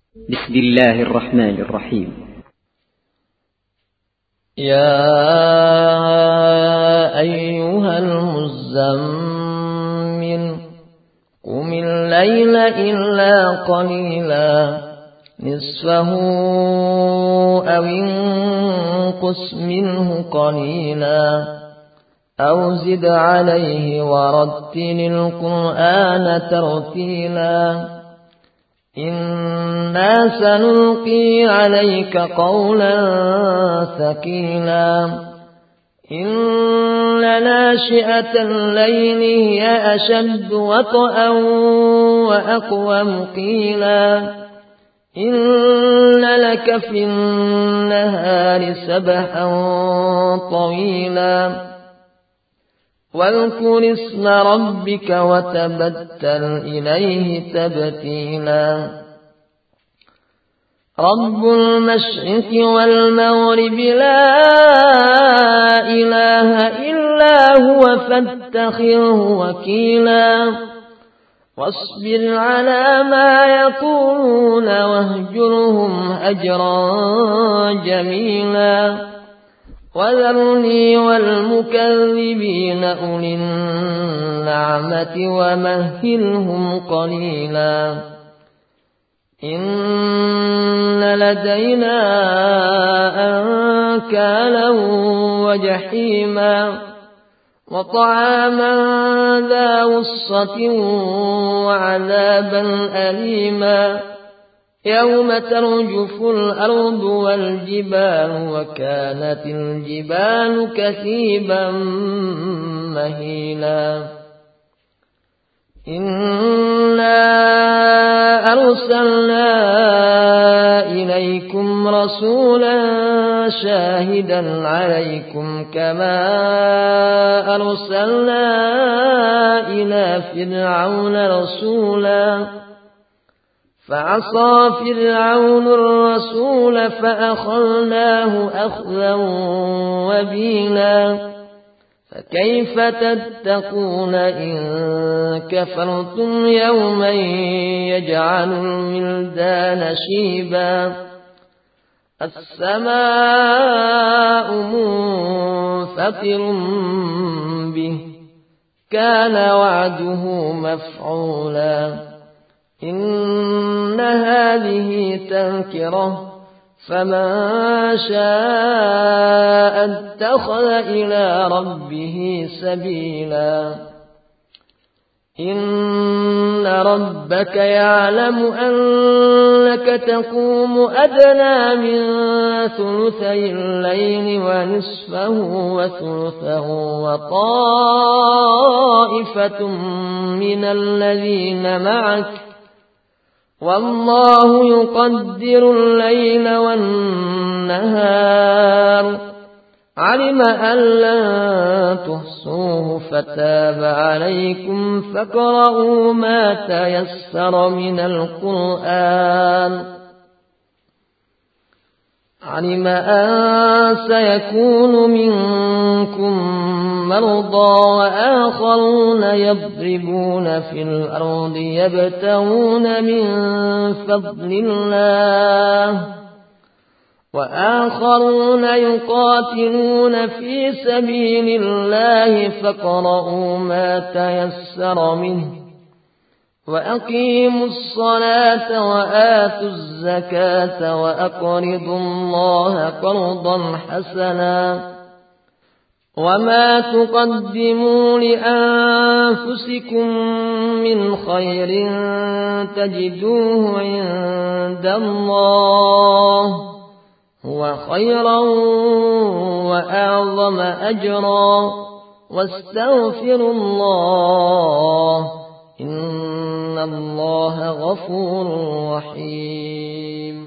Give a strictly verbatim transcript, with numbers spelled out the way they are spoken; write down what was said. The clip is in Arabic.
بسم الله الرحمن الرحيم. يا أيها المزمل قم الليل إلا قليلا نصفه أو انقص منه قليلا أو زد عليه ورتل القرآن ترتيلا إنا سنلقي عليك قولا ثقيلا إن ناشئة الليل هي أشد وطئا وأقوم قيلا إن لك في النهار سبحا طويلا واذكر اسم ربك وتبتل إليه تبتيلا رب المشرق والمغرب لا إله إلا هو فاتخذه وكيلا واصبر على ما يقولون واهجرهم هجرا جميلا وذرني والمكذبين أولي النعمة ومهلهم قليلا إن لدينا أنكالا وجحيما وطعاما ذا غصة وعذابا أليما يوم ترجف الأرض والجبال وكانت الجبال كثيبا مهيلا إنا أرسلنا إليكم رسولا شاهدا عليكم كما أرسلنا إلى فرعون رسولا فعصى فرعون الرسول فأخذناه أخذا وبيلا فكيف تتقون إن كفرتم يوما يجعل الولدان شيبا السماء منفطر به كان وعده مفعولا إن هذه تذكرة فمن شاء اتخذ إلى ربه سبيلا إن ربك يعلم أنك تقوم أدنى من ثلثي الليل ونصفه وثلثه وطائفة من الذين معك والله يقدر الليل والنهار علم أن لن تحصوه فتاب عليكم فاقرؤوا ما تيسر من القرآن علم أن سيكون منكم مرضى وآخرون يضربون في الأرض يبتغون من فضل الله وآخرون يقاتلون في سبيل الله فاقرؤوا ما تيسر منه وأقيموا الصلاة وآتوا الزكاة وأقرضوا الله قرضا حسنا وما تقدموا لأنفسكم من خير تجدوه عند الله هو خيرا وأعظم أجرا واستغفروا الله إن الله غفور رحيم